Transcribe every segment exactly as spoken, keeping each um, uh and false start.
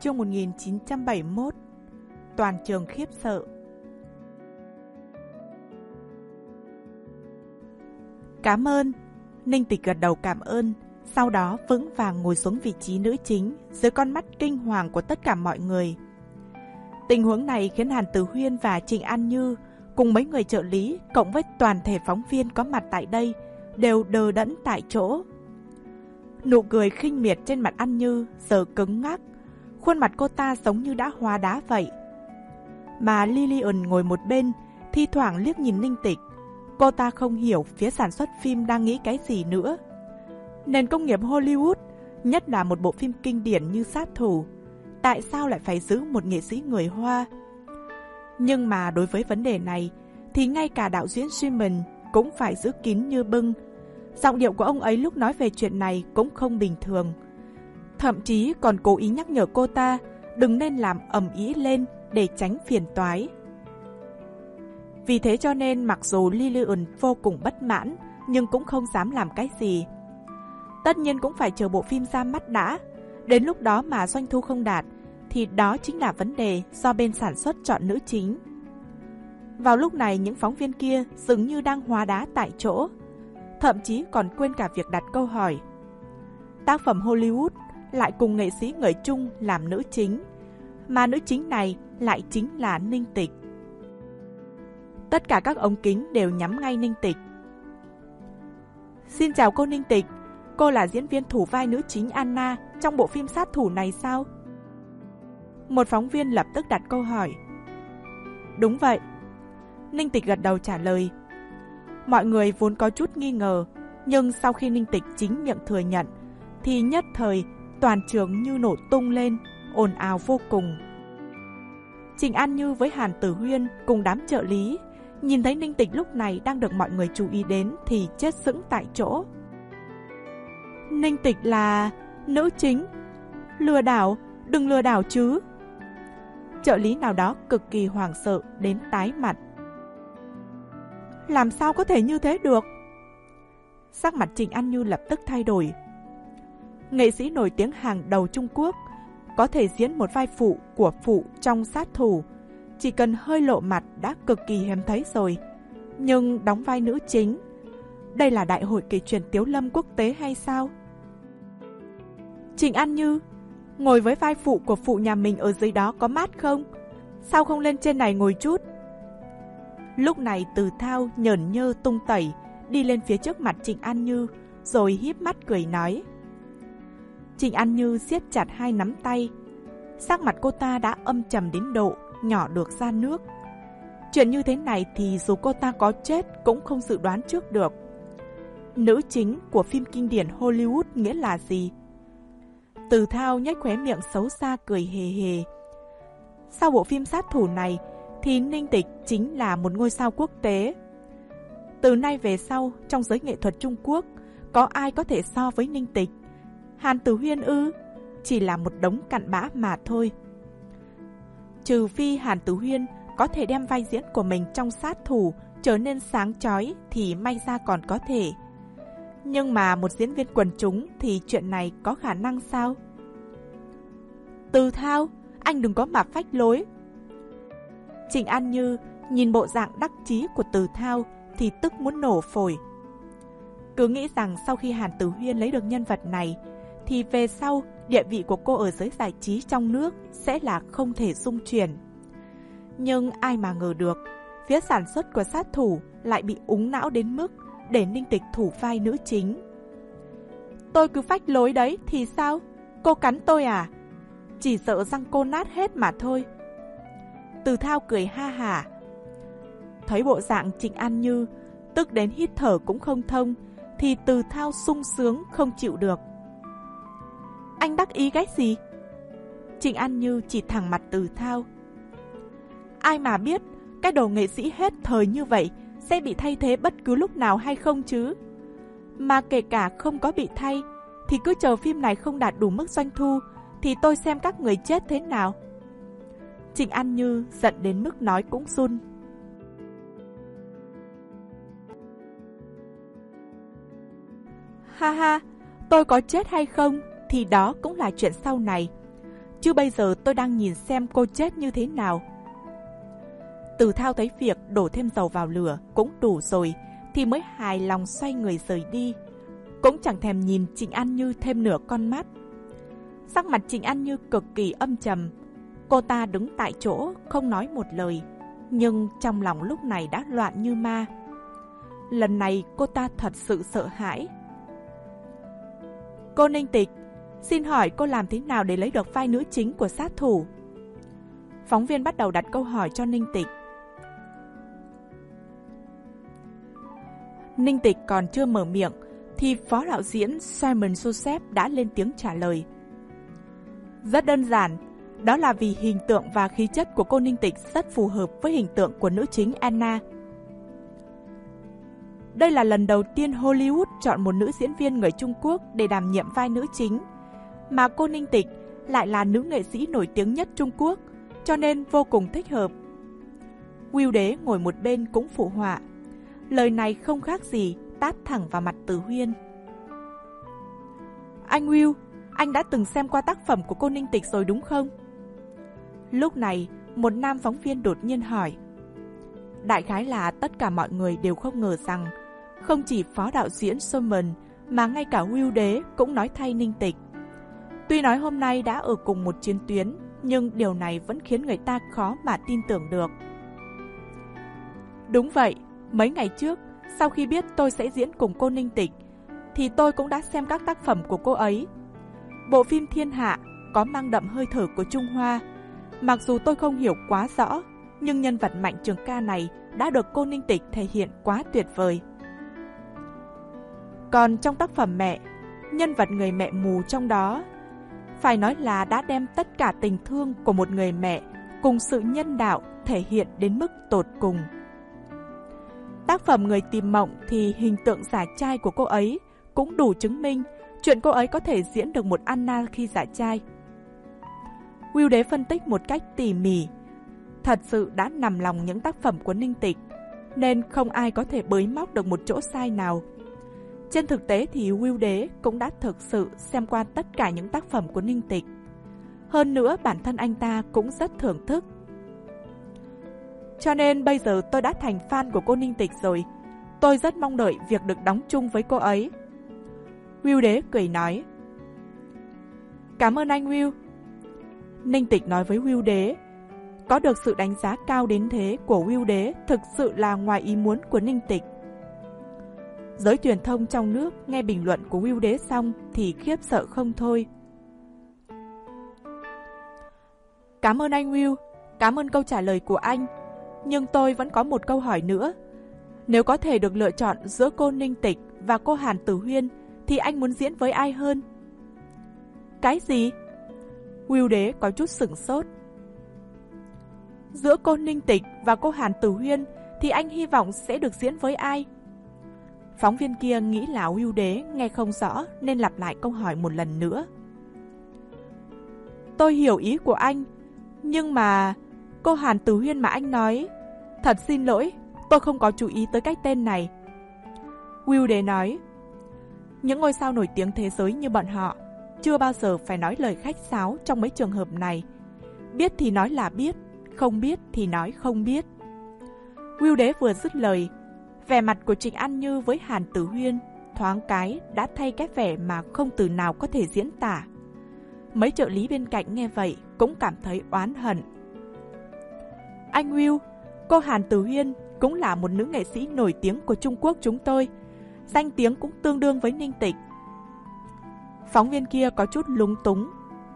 Chương một nghìn chín trăm bảy mươi mốt. Toàn trường khiếp sợ. Cảm ơn. Ninh Tịch gật đầu cảm ơn, sau đó vững vàng ngồi xuống vị trí nữ chính dưới con mắt kinh hoàng của tất cả mọi người. Tình huống này khiến Hàn Tử Huyên và Trịnh An Như cùng mấy người trợ lý cộng với toàn thể phóng viên có mặt tại đây đều đờ đẫn tại chỗ. Nụ cười khinh miệt trên mặt An Như giờ cứng ngắc, khuôn mặt cô ta giống như đã hóa đá vậy. Mà Lillian ngồi một bên, thi thoảng liếc nhìn Ninh Tịch. Cô ta không hiểu phía sản xuất phim đang nghĩ cái gì nữa. Nền công nghiệp Hollywood, nhất là một bộ phim kinh điển như Sát Thủ, tại sao lại phải giữ một nghệ sĩ người Hoa? Nhưng mà đối với vấn đề này, thì ngay cả đạo diễn Simon cũng phải giữ kín như bưng. Giọng điệu của ông ấy lúc nói về chuyện này cũng không bình thường. Thậm chí còn cố ý nhắc nhở cô ta đừng nên làm ầm ĩ lên để tránh phiền toái. Vì thế cho nên mặc dù Lillian vô cùng bất mãn, nhưng cũng không dám làm cái gì. Tất nhiên cũng phải chờ bộ phim ra mắt đã. Đến lúc đó mà doanh thu không đạt, thì đó chính là vấn đề do bên sản xuất chọn nữ chính. Vào lúc này những phóng viên kia dường như đang hóa đá tại chỗ, thậm chí còn quên cả việc đặt câu hỏi. Tác phẩm Hollywood lại cùng nghệ sĩ người Trung làm nữ chính, mà nữ chính này lại chính là Ninh Tịch. Tất cả các ống kính đều nhắm ngay Ninh Tịch. Xin chào cô Ninh Tịch, cô là diễn viên thủ vai nữ chính Anna trong bộ phim Sát Thủ này sao? Một phóng viên lập tức đặt câu hỏi. Đúng vậy. Ninh Tịch gật đầu trả lời. Mọi người vốn có chút nghi ngờ, nhưng sau khi Ninh Tịch chính miệng thừa nhận, thì nhất thời toàn trường như nổ tung lên, ồn ào vô cùng. Trịnh An Như với Hàn Tử Huyên cùng đám trợ lý nhìn thấy Ninh Tịch lúc này đang được mọi người chú ý đến thì chết sững tại chỗ. Ninh Tịch là nữ chính? Lừa đảo, đừng lừa đảo chứ. Trợ lý nào đó cực kỳ hoảng sợ đến tái mặt. Làm sao có thể như thế được? Sắc mặt Trịnh An Như lập tức thay đổi. Nghệ sĩ nổi tiếng hàng đầu Trung Quốc, có thể diễn một vai phụ của phụ trong Sát Thủ, chỉ cần hơi lộ mặt đã cực kỳ hiếm thấy rồi. Nhưng đóng vai nữ chính, đây là đại hội kể chuyện Tiếu Lâm quốc tế hay sao? Trịnh An Như, ngồi với vai phụ của phụ nhà mình ở dưới đó có mát không? Sao không lên trên này ngồi chút? Lúc này Từ Thao nhởn nhơ tung tẩy đi lên phía trước mặt Trịnh An Như, rồi híp mắt cười nói. Trịnh An Như siết chặt hai nắm tay, sắc mặt cô ta đã âm trầm đến độ nhỏ được ra nước. Chuyện như thế này thì dù cô ta có chết cũng không dự đoán trước được. Nữ chính của phim kinh điển Hollywood nghĩa là gì? Từ Thao nhếch khóe miệng xấu xa cười hề hề. Sau bộ phim Sát Thủ này thì Ninh Tịch chính là một ngôi sao quốc tế. Từ nay về sau, trong giới nghệ thuật Trung Quốc, có ai có thể so với Ninh Tịch? Hàn Tử Huyên ư? Chỉ là một đống cặn bã mà thôi. Trừ phi Hàn Tử Huyên có thể đem vai diễn của mình trong Sát Thủ trở nên sáng chói thì may ra còn có thể. Nhưng mà một diễn viên quần chúng thì chuyện này có khả năng sao? Từ Thao, anh đừng có mà phách lối. Trịnh An Như nhìn bộ dạng đắc chí của Từ Thao thì tức muốn nổ phổi. Cứ nghĩ rằng sau khi Hàn Tử Huyên lấy được nhân vật này thì về sau địa vị của cô ở giới giải trí trong nước sẽ là không thể dung chuyển. Nhưng ai mà ngờ được, phía sản xuất của Sát Thủ lại bị úng não đến mức để Ninh Tịch thủ vai nữ chính. Tôi cứ phách lối đấy thì sao? Cô cắn tôi à? Chỉ sợ răng cô nát hết mà thôi. Từ Thao cười ha hả. Thấy bộ dạng Trịnh An Như tức đến hít thở cũng không thông, thì Từ Thao sung sướng không chịu được. Anh đắc ý cái gì? Trịnh An Như chỉ thẳng mặt Từ Thao. Ai mà biết cái đồ nghệ sĩ hết thời như vậy sẽ bị thay thế bất cứ lúc nào hay không chứ? Mà kể cả không có bị thay thì cứ chờ phim này không đạt đủ mức doanh thu thì tôi xem các người chết thế nào. Trịnh An Như giận đến mức nói cũng run. Ha ha, tôi có chết hay không thì đó cũng là chuyện sau này. chứ bây giờ tôi đang nhìn xem cô chết như thế nào. Từ Thao thấy việc đổ thêm dầu vào lửa cũng đủ rồi, thì mới hài lòng xoay người rời đi. Cũng chẳng thèm nhìn Trịnh An Như thêm nửa con mắt. Sắc mặt Trịnh An Như cực kỳ âm trầm. Cô ta đứng tại chỗ không nói một lời, nhưng trong lòng lúc này đã loạn như ma. Lần này cô ta thật sự sợ hãi. Cô Ninh Tịch, xin hỏi cô làm thế nào để lấy được vai nữ chính của sát thủ? Phóng viên bắt đầu đặt câu hỏi cho Ninh Tịch. Ninh Tịch còn chưa mở miệng thì phó đạo diễn Simon Joseph đã lên tiếng trả lời. Rất đơn giản, đó là vì hình tượng và khí chất của cô Ninh Tịch rất phù hợp với hình tượng của nữ chính Anna. Đây là lần đầu tiên Hollywood chọn một nữ diễn viên người Trung Quốc để đảm nhiệm vai nữ chính, mà cô Ninh Tịch lại là nữ nghệ sĩ nổi tiếng nhất Trung Quốc, cho nên vô cùng thích hợp. Will Đế ngồi một bên cũng phụ họa. Lời này không khác gì tát thẳng vào mặt Từ Huyên. Anh Will, anh đã từng xem qua tác phẩm của cô Ninh Tịch rồi đúng không? Lúc này, một nam phóng viên đột nhiên hỏi. Đại khái là tất cả mọi người đều không ngờ rằng không chỉ phó đạo diễn Simon mà ngay cả Will Đế cũng nói thay Ninh Tịch. Tuy nói hôm nay đã ở cùng một chiến tuyến, nhưng điều này vẫn khiến người ta khó mà tin tưởng được. Đúng vậy, mấy ngày trước, sau khi biết tôi sẽ diễn cùng cô Ninh Tịch, thì tôi cũng đã xem các tác phẩm của cô ấy. Bộ phim Thiên Hạ có mang đậm hơi thở của Trung Hoa. Mặc dù tôi không hiểu quá rõ, nhưng nhân vật Mạnh Trường Ca này đã được cô Ninh Tịch thể hiện quá tuyệt vời. Còn trong tác phẩm Mẹ, nhân vật người mẹ mù trong đó, phải nói là đã đem tất cả tình thương của một người mẹ cùng sự nhân đạo thể hiện đến mức tột cùng. Tác phẩm Người Tìm Mộng thì hình tượng giả trai của cô ấy cũng đủ chứng minh chuyện cô ấy có thể diễn được một Anna khi giả trai. Will Đế phân tích một cách tỉ mỉ. Thật sự đã nằm lòng những tác phẩm của Ninh Tịch, nên không ai có thể bới móc được một chỗ sai nào. Trên thực tế thì Will Đế cũng đã thực sự xem qua tất cả những tác phẩm của Ninh Tịch. Hơn nữa bản thân anh ta cũng rất thưởng thức. Cho nên bây giờ tôi đã thành fan của cô Ninh Tịch rồi. Tôi rất mong đợi việc được đóng chung với cô ấy. Will Đế cười nói. Cảm ơn anh Will. Ninh Tịch nói với Will Đế. Có được sự đánh giá cao đến thế của Will Đế thực sự là ngoài ý muốn của Ninh Tịch. Giới truyền thông trong nước nghe bình luận của Will Đế xong thì khiếp sợ không thôi. Cảm ơn anh Will, cảm ơn câu trả lời của anh. Nhưng tôi vẫn có một câu hỏi nữa. Nếu có thể được lựa chọn giữa cô Ninh Tịch và cô Hàn Tử Huyên thì anh muốn diễn với ai hơn? Cái gì? Will Đế có chút sửng sốt. Giữa cô Ninh Tịch và cô Hàn Tử Huyên thì anh hy vọng sẽ được diễn với ai? Phóng viên kia nghĩ là Will Đế nghe không rõ nên lặp lại câu hỏi một lần nữa. Tôi hiểu ý của anh, nhưng mà cô Hàn Tử Huyên mà anh nói, thật xin lỗi, tôi không có chú ý tới cái tên này. Will Đế nói, những ngôi sao nổi tiếng thế giới như bọn họ chưa bao giờ phải nói lời khách sáo trong mấy trường hợp này. Biết thì nói là biết, không biết thì nói không biết. Will Đế vừa dứt lời, vẻ mặt của Trịnh An Như với Hàn Tử Huyên thoáng cái đã thay cái vẻ mà không từ nào có thể diễn tả. Mấy trợ lý bên cạnh nghe vậy cũng cảm thấy oán hận. Anh Will, cô Hàn Tử Huyên cũng là một nữ nghệ sĩ nổi tiếng của Trung Quốc chúng tôi. Danh tiếng cũng tương đương với Ninh Tịch. Phóng viên kia có chút lúng túng.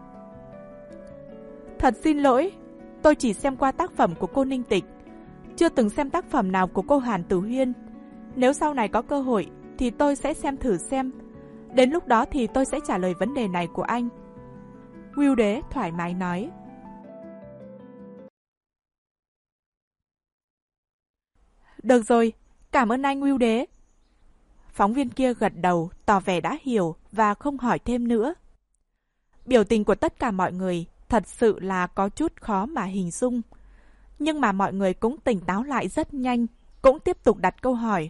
Thật xin lỗi, tôi chỉ xem qua tác phẩm của cô Ninh Tịch, chưa từng xem tác phẩm nào của cô Hàn Tử Huyên. Nếu sau này có cơ hội thì tôi sẽ xem thử xem. Đến lúc đó thì tôi sẽ trả lời vấn đề này của anh. Will Đế thoải mái nói. Được rồi, cảm ơn anh Will Đế. Phóng viên kia gật đầu, tỏ vẻ đã hiểu và không hỏi thêm nữa. Biểu tình của tất cả mọi người thật sự là có chút khó mà hình dung. Nhưng mà mọi người cũng tỉnh táo lại rất nhanh, cũng tiếp tục đặt câu hỏi.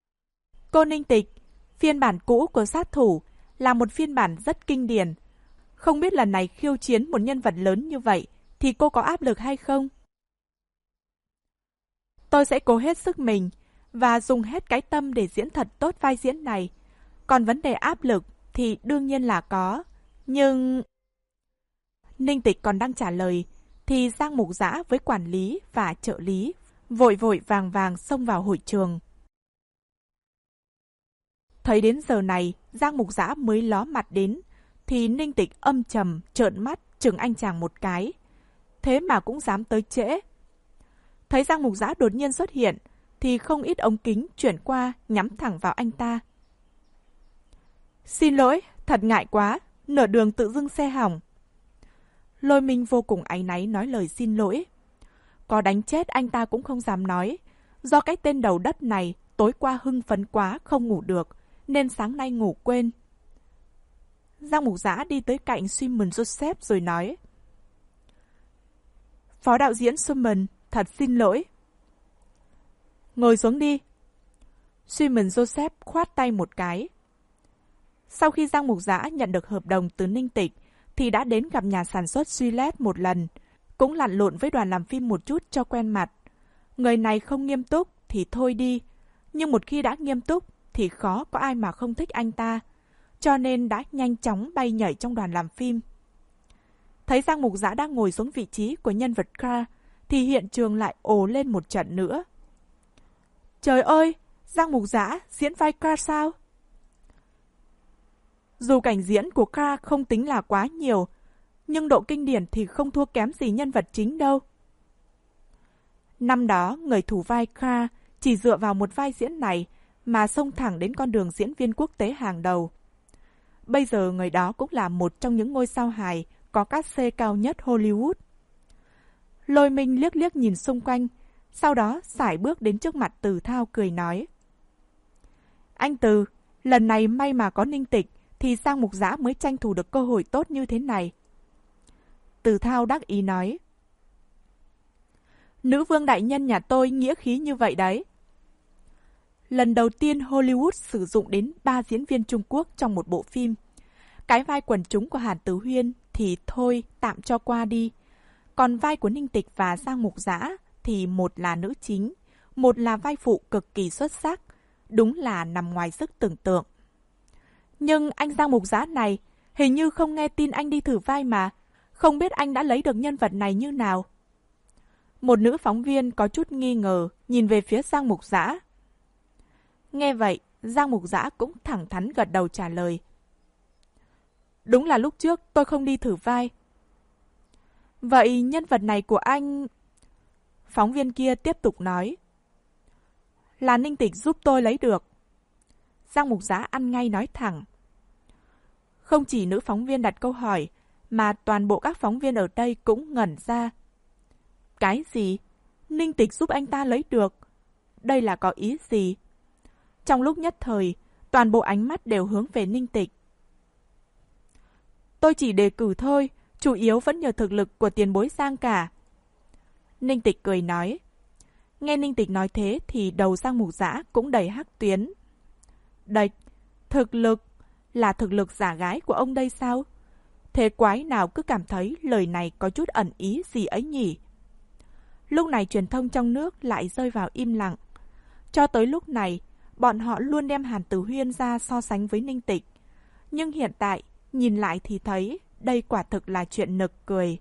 Cô Ninh Tịch, phiên bản cũ của Sát Thủ là một phiên bản rất kinh điển. Không biết lần này khiêu chiến một nhân vật lớn như vậy thì cô có áp lực hay không? Tôi sẽ cố hết sức mình và dùng hết cái tâm để diễn thật tốt vai diễn này. Còn vấn đề áp lực thì đương nhiên là có. Nhưng... Ninh Tịch còn đang trả lời thì Giang Mục Dã với quản lý và trợ lý vội vội vàng vàng xông vào hội trường. Thấy đến giờ này Giang Mục Dã mới ló mặt đến thì Ninh Tịch âm trầm trợn mắt chừng anh chàng một cái. Thế mà cũng dám tới trễ. Thấy Giang Mục Dã đột nhiên xuất hiện thì không ít ống kính chuyển qua nhắm thẳng vào anh ta. Xin lỗi, thật ngại quá, nửa đường tự dưng xe hỏng. Lôi Minh vô cùng áy náy nói lời xin lỗi. Có đánh chết anh ta cũng không dám nói. Do cái tên đầu đất này tối qua hưng phấn quá không ngủ được, nên sáng nay ngủ quên. Giang Mục Dã đi tới cạnh Simon Joseph rồi nói. Phó đạo diễn Simon, thật xin lỗi. Ngồi xuống đi. Simon Joseph khoát tay một cái. Sau khi Giang Mục Dã nhận được hợp đồng từ Ninh Tịch thì đã đến gặp nhà sản xuất Gillette một lần, cũng lặn lộn với đoàn làm phim một chút cho quen mặt. Người này không nghiêm túc thì thôi đi, nhưng một khi đã nghiêm túc thì khó có ai mà không thích anh ta, cho nên đã nhanh chóng bay nhảy trong đoàn làm phim. Thấy Giang Mục Dã đang ngồi xuống vị trí của nhân vật Kra thì hiện trường lại ồ lên một trận nữa. Trời ơi, Giang Mục Dã diễn vai Kra sao? Dù cảnh diễn của Kra không tính là quá nhiều, nhưng độ kinh điển thì không thua kém gì nhân vật chính đâu. Năm đó, người thủ vai Kra chỉ dựa vào một vai diễn này mà xông thẳng đến con đường diễn viên quốc tế hàng đầu. Bây giờ người đó cũng là một trong những ngôi sao hài có cát xê cao nhất Hollywood. Lôi Minh liếc liếc nhìn xung quanh, sau đó sải bước đến trước mặt Từ Thao cười nói. Anh Từ, lần này may mà có Ninh Tịch thì Giang Mục Dã mới tranh thủ được cơ hội tốt như thế này. Từ Thao đắc ý nói. Nữ vương đại nhân nhà tôi nghĩa khí như vậy đấy. Lần đầu tiên Hollywood sử dụng đến ba diễn viên Trung Quốc trong một bộ phim. Cái vai quần chúng của Hàn Tử Huyên thì thôi tạm cho qua đi. Còn vai của Ninh Tịch và Giang Mục Dã thì một là nữ chính, một là vai phụ cực kỳ xuất sắc. Đúng là nằm ngoài sức tưởng tượng. Nhưng anh Giang Mục Dã này hình như không nghe tin anh đi thử vai mà. Không biết anh đã lấy được nhân vật này như nào. Một nữ phóng viên có chút nghi ngờ nhìn về phía Giang Mục Dã. Nghe vậy, Giang Mục Dã cũng thẳng thắn gật đầu trả lời. Đúng là lúc trước tôi không đi thử vai. Vậy nhân vật này của anh... Phóng viên kia tiếp tục nói. Là Ninh Tịch giúp tôi lấy được. Giang Mục Dã ăn ngay nói thẳng. Không chỉ nữ phóng viên đặt câu hỏi, mà toàn bộ các phóng viên ở đây cũng ngẩn ra. Cái gì? Ninh Tịch giúp anh ta lấy được? Đây là có ý gì? Trong lúc nhất thời, toàn bộ ánh mắt đều hướng về Ninh Tịch. Tôi chỉ đề cử thôi, chủ yếu vẫn nhờ thực lực của tiền bối Giang cả. Ninh Tịch cười nói. Nghe Ninh Tịch nói thế thì đầu Giang Mục Dã cũng đầy hắc tuyến. Đệch, thực lực là thực lực giả gái của ông đây sao? Thế quái nào cứ cảm thấy lời này có chút ẩn ý gì ấy nhỉ? Lúc này truyền thông trong nước lại rơi vào im lặng. Cho tới lúc này, bọn họ luôn đem Hàn Tử Huyên ra so sánh với Ninh Tịch. Nhưng hiện tại, nhìn lại thì thấy đây quả thực là chuyện nực cười.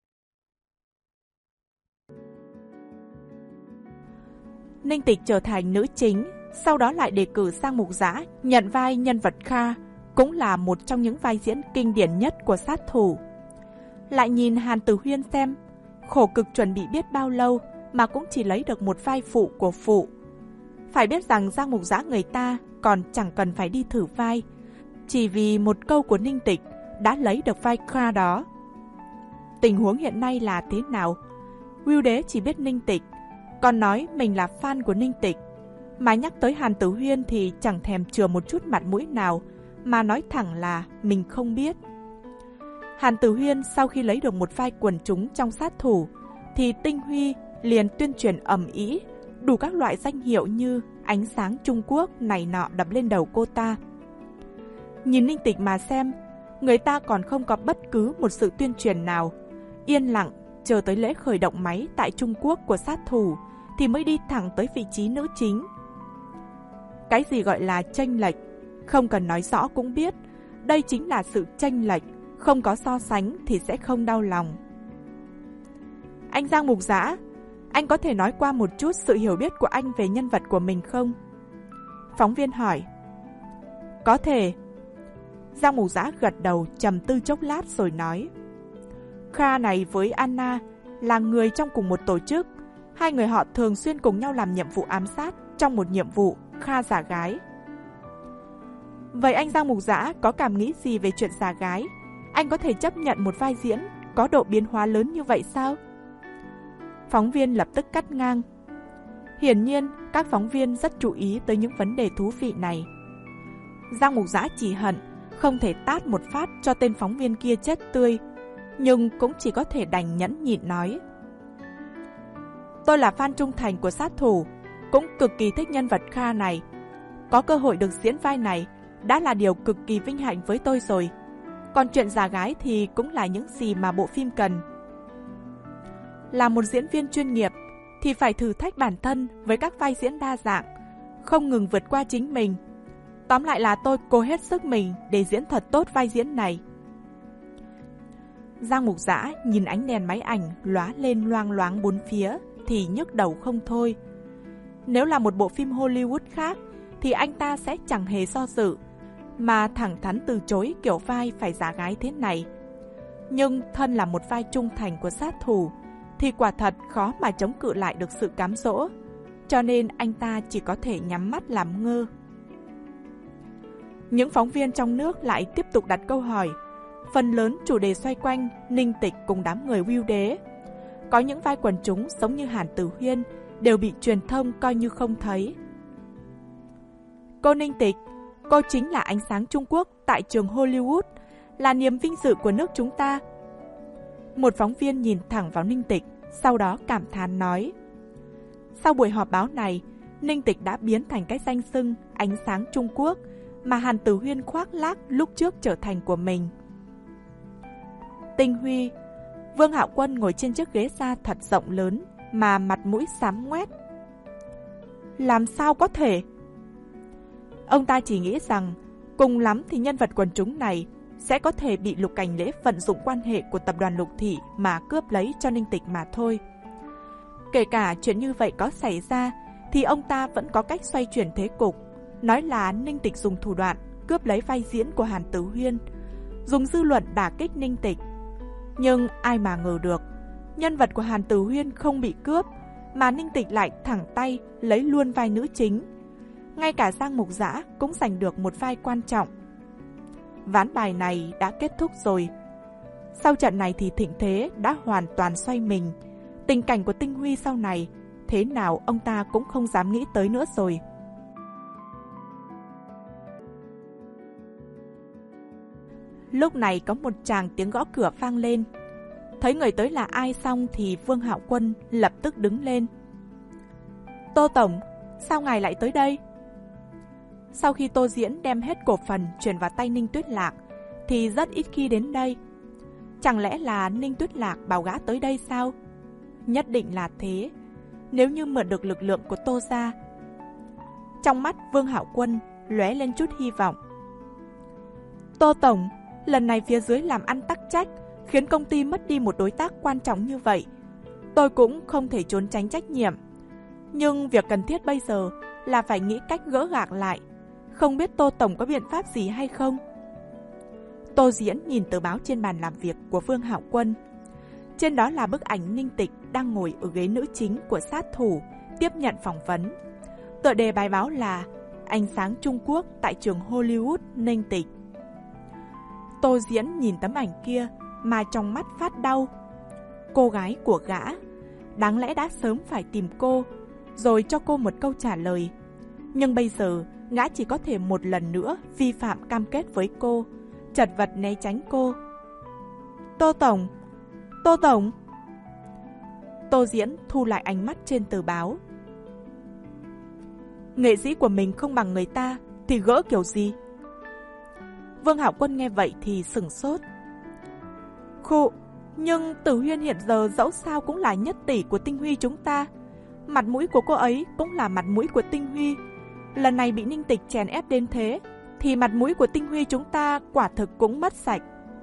Ninh Tịch trở thành nữ chính, sau đó lại đề cử Giang Mục Dã nhận vai nhân vật Kha, cũng là một trong những vai diễn kinh điển nhất của sát thủ. Lại nhìn Hàn Tử Huyên xem, khổ cực chuẩn bị biết bao lâu mà cũng chỉ lấy được một vai phụ của phụ. Phải biết rằng Giang Mục Dã người ta còn chẳng cần phải đi thử vai, chỉ vì một câu của Ninh Tịch đã lấy được vai Kha đó. Tình huống hiện nay là thế nào? Vưu Đế chỉ biết Ninh Tịch, còn nói mình là fan của Ninh Tịch, mà nhắc tới Hàn Tử Huyên thì chẳng thèm chừa một chút mặt mũi nào, mà nói thẳng là mình không biết. Hàn Tử Huyên sau khi lấy được một vai quần chúng trong sát thủ, thì Tinh Huy liền tuyên truyền ầm ĩ, đủ các loại danh hiệu như ánh sáng Trung Quốc này nọ đập lên đầu cô ta. Nhìn Ninh Tịch mà xem, Người ta còn không có bất cứ một sự tuyên truyền nào. Yên lặng, chờ tới lễ khởi động máy tại Trung Quốc của sát thủ thì mới đi thẳng tới vị trí nữ chính. Cái gì gọi là chênh lệch, không cần nói rõ cũng biết. Đây chính là sự chênh lệch, không có so sánh thì sẽ không đau lòng. Anh Giang Mục Giã, anh có thể nói qua một chút sự hiểu biết của anh về nhân vật của mình không? Phóng viên hỏi. Có thể. Giang Mục Giã gật đầu trầm tư chốc lát rồi nói. Kha này với Anna là người trong cùng một tổ chức. Hai người họ thường xuyên cùng nhau làm nhiệm vụ ám sát trong một nhiệm vụ Kha giả gái. Vậy anh Giang Mục Giã có cảm nghĩ gì về chuyện giả gái? Anh có thể chấp nhận một vai diễn có độ biến hóa lớn như vậy sao? Phóng viên lập tức cắt ngang. Hiển nhiên, các phóng viên rất chú ý tới những vấn đề thú vị này. Giang Mục Giã chỉ hận không thể tát một phát cho tên phóng viên kia chết tươi, nhưng cũng chỉ có thể đành nhẫn nhịn nói. Tôi là fan trung thành của sát thủ, cũng cực kỳ thích nhân vật Kha này. Có cơ hội được diễn vai này đã là điều cực kỳ vinh hạnh với tôi rồi. Còn chuyện giả gái thì cũng là những gì mà bộ phim cần. Là một diễn viên chuyên nghiệp thì phải thử thách bản thân với các vai diễn đa dạng, không ngừng vượt qua chính mình. Tóm lại là tôi cố hết sức mình để diễn thật tốt vai diễn này. Giang Mục Giã nhìn ánh đèn máy ảnh lóa lên loang loáng bốn phía thì nhức đầu không thôi. Nếu là một bộ phim Hollywood khác thì anh ta sẽ chẳng hề do dự, mà thẳng thắn từ chối kiểu vai phải giả gái thế này. Nhưng thân là một vai trung thành của sát thủ thì quả thật khó mà chống cự lại được sự cám dỗ, cho nên anh ta chỉ có thể nhắm mắt làm ngơ. Những phóng viên trong nước lại tiếp tục đặt câu hỏi, phần lớn chủ đề xoay quanh Ninh Tịch cùng đám người Vưu Đế. Có những vai quần chúng giống như Hàn Tử Huyên đều bị truyền thông coi như không thấy. Cô Ninh Tịch, cô chính là ánh sáng Trung Quốc tại trường Hollywood, là niềm vinh dự của nước chúng ta. Một phóng viên nhìn thẳng vào Ninh Tịch, sau đó cảm thán nói. Sau buổi họp báo này, Ninh Tịch đã biến thành cái danh xưng ánh sáng Trung Quốc mà Hàn Tử Huyên khoác lác lúc trước trở thành của mình. Tinh Huy, Vương Hạo Quân ngồi trên chiếc ghế da thật rộng lớn mà mặt mũi xám ngoét. Làm sao có thể? Ông ta chỉ nghĩ rằng cùng lắm thì nhân vật quần chúng này sẽ có thể bị Lục Cảnh Lễ vận dụng quan hệ của tập đoàn Lục Thị mà cướp lấy cho Ninh Tịch mà thôi. Kể cả chuyện như vậy có xảy ra thì ông ta vẫn có cách xoay chuyển thế cục, nói là Ninh Tịch dùng thủ đoạn cướp lấy vai diễn của Hàn Tử Huyên, dùng dư luận đả kích Ninh Tịch. Nhưng ai mà ngờ được, nhân vật của Hàn Tử Huyên không bị cướp, mà Ninh Tịch lại thẳng tay lấy luôn vai nữ chính. Ngay cả Giang Mục Giã cũng giành được một vai quan trọng. Ván bài này đã kết thúc rồi. Sau trận này thì thịnh thế đã hoàn toàn xoay mình. Tình cảnh của Tinh Huy sau này, thế nào ông ta cũng không dám nghĩ tới nữa rồi. Lúc này có một tràng tiếng gõ cửa vang lên. Thấy người tới là ai xong thì Vương Hạo Quân lập tức đứng lên. Tô Tổng, sao ngài lại tới đây? Sau khi Tô Diễn đem hết cổ phần chuyển vào tay Ninh Tuyết Lạc thì rất ít khi đến đây. Chẳng lẽ là Ninh Tuyết Lạc bảo gã tới đây sao? Nhất định là thế, nếu như mượn được lực lượng của Tô gia. Trong mắt Vương Hạo Quân lóe lên chút hy vọng. Tô Tổng, lần này phía dưới làm ăn tắc trách, khiến công ty mất đi một đối tác quan trọng như vậy. Tôi cũng không thể trốn tránh trách nhiệm. Nhưng việc cần thiết bây giờ là phải nghĩ cách gỡ gạc lại. Không biết Tô Tổng có biện pháp gì hay không? Tô Diễn nhìn tờ báo trên bàn làm việc của Vương Hạo Quân. Trên đó là bức ảnh Ninh Tịch đang ngồi ở ghế nữ chính của sát thủ, tiếp nhận phỏng vấn. Tựa đề bài báo là Ánh sáng Trung Quốc tại trường Hollywood Ninh Tịch. Tô Diễn nhìn tấm ảnh kia mà trong mắt phát đau. Cô gái của gã, đáng lẽ đã sớm phải tìm cô, rồi cho cô một câu trả lời. Nhưng bây giờ, gã chỉ có thể một lần nữa vi phạm cam kết với cô, chật vật né tránh cô. Tô Tổng! Tô Tổng! Tô Diễn thu lại ánh mắt trên tờ báo. Nghệ sĩ của mình không bằng người ta thì gỡ kiểu gì? Vương Hạo Quân nghe vậy thì sửng sốt. Khụ, nhưng Tử Huyên hiện giờ dẫu sao cũng là nhất tỷ của Tinh Huy chúng ta. Mặt mũi của cô ấy cũng là mặt mũi của Tinh Huy. Lần này bị Ninh Tịch chèn ép đến thế, thì mặt mũi của Tinh Huy chúng ta quả thực cũng mất sạch.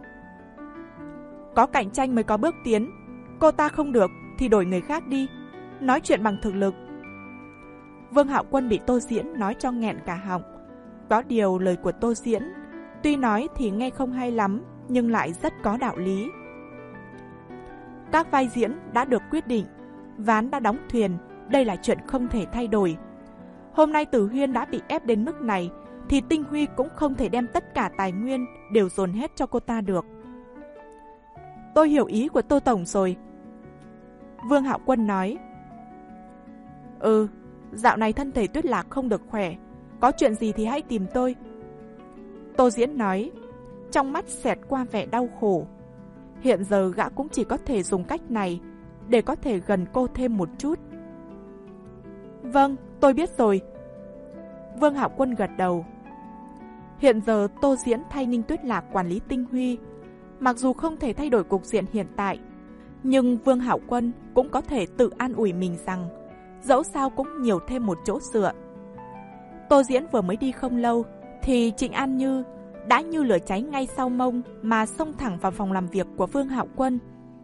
Có cạnh tranh mới có bước tiến. Cô ta không được thì đổi người khác đi. Nói chuyện bằng thực lực. Vương Hạo Quân bị Tô Diễn nói cho nghẹn cả họng. Có điều lời của Tô Diễn tuy nói thì nghe không hay lắm, nhưng lại rất có đạo lý. Các vai diễn đã được quyết định, ván đã đóng thuyền, đây là chuyện không thể thay đổi. Hôm nay Tử Huyên đã bị ép đến mức này, thì Tinh Huy cũng không thể đem tất cả tài nguyên đều dồn hết cho cô ta được. Tôi hiểu ý của Tô Tổng rồi. Vương Hạo Quân nói. Ừ, dạo này thân thể Tuyết Lạc không được khỏe, có chuyện gì thì hãy tìm tôi. Tô Diễn nói, trong mắt xẹt qua vẻ đau khổ. Hiện giờ gã cũng chỉ có thể dùng cách này để có thể gần cô thêm một chút. Vâng, tôi biết rồi. Vương Hạo Quân gật đầu. Hiện giờ Tô Diễn thay Ninh Tuyết Lạc quản lý Tinh Huy. Mặc dù không thể thay đổi cục diện hiện tại, nhưng Vương Hạo Quân cũng có thể tự an ủi mình rằng dẫu sao cũng nhiều thêm một chỗ dựa. Tô Diễn vừa mới đi không lâu thì Trịnh An Như đã như lửa cháy ngay sau mông mà xông thẳng vào phòng làm việc của Vương Hạo Quân.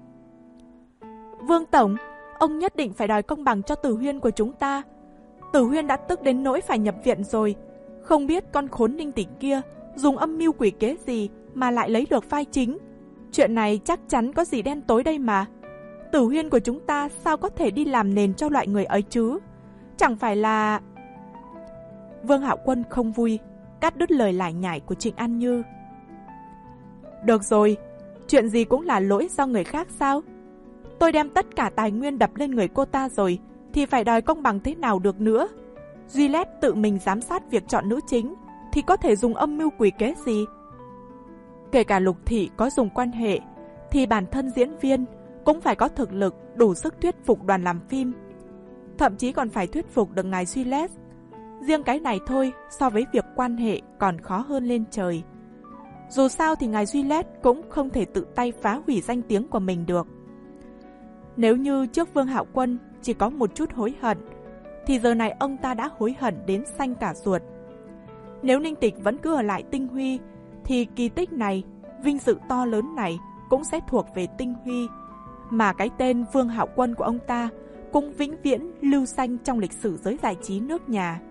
Vương Tổng, ông nhất định phải đòi công bằng cho Tử Huyên của chúng ta. Tử Huyên đã tức đến nỗi phải nhập viện rồi. Không biết con khốn Ninh Tịch kia dùng âm mưu quỷ kế gì mà lại lấy được vai chính. Chuyện này chắc chắn có gì đen tối đây mà. Tử Huyên của chúng ta sao có thể đi làm nền cho loại người ấy chứ? Chẳng phải là... Vương Hạo Quân không vui, cắt đứt lời lải nhải của Trịnh An Như. Được rồi, chuyện gì cũng là lỗi do người khác sao? Tôi đem tất cả tài nguyên đập lên người cô ta rồi, thì phải đòi công bằng thế nào được nữa? Gillette tự mình giám sát việc chọn nữ chính, thì có thể dùng âm mưu quỷ kế gì? Kể cả Lục Thị có dùng quan hệ, thì bản thân diễn viên cũng phải có thực lực đủ sức thuyết phục đoàn làm phim. Thậm chí còn phải thuyết phục được ngài Gillette. Riêng cái này thôi, so với việc quan hệ còn khó hơn lên trời. Dù sao thì ngài Gillette cũng không thể tự tay phá hủy danh tiếng của mình được. Nếu như trước Vương Hạo Quân chỉ có một chút hối hận, thì giờ này ông ta đã hối hận đến xanh cả ruột. Nếu Ninh Tịch vẫn cứ ở lại Tinh Huy, thì kỳ tích này, vinh dự to lớn này cũng sẽ thuộc về Tinh Huy, mà cái tên Vương Hạo Quân của ông ta cũng vĩnh viễn lưu danh trong lịch sử giới giải trí nước nhà.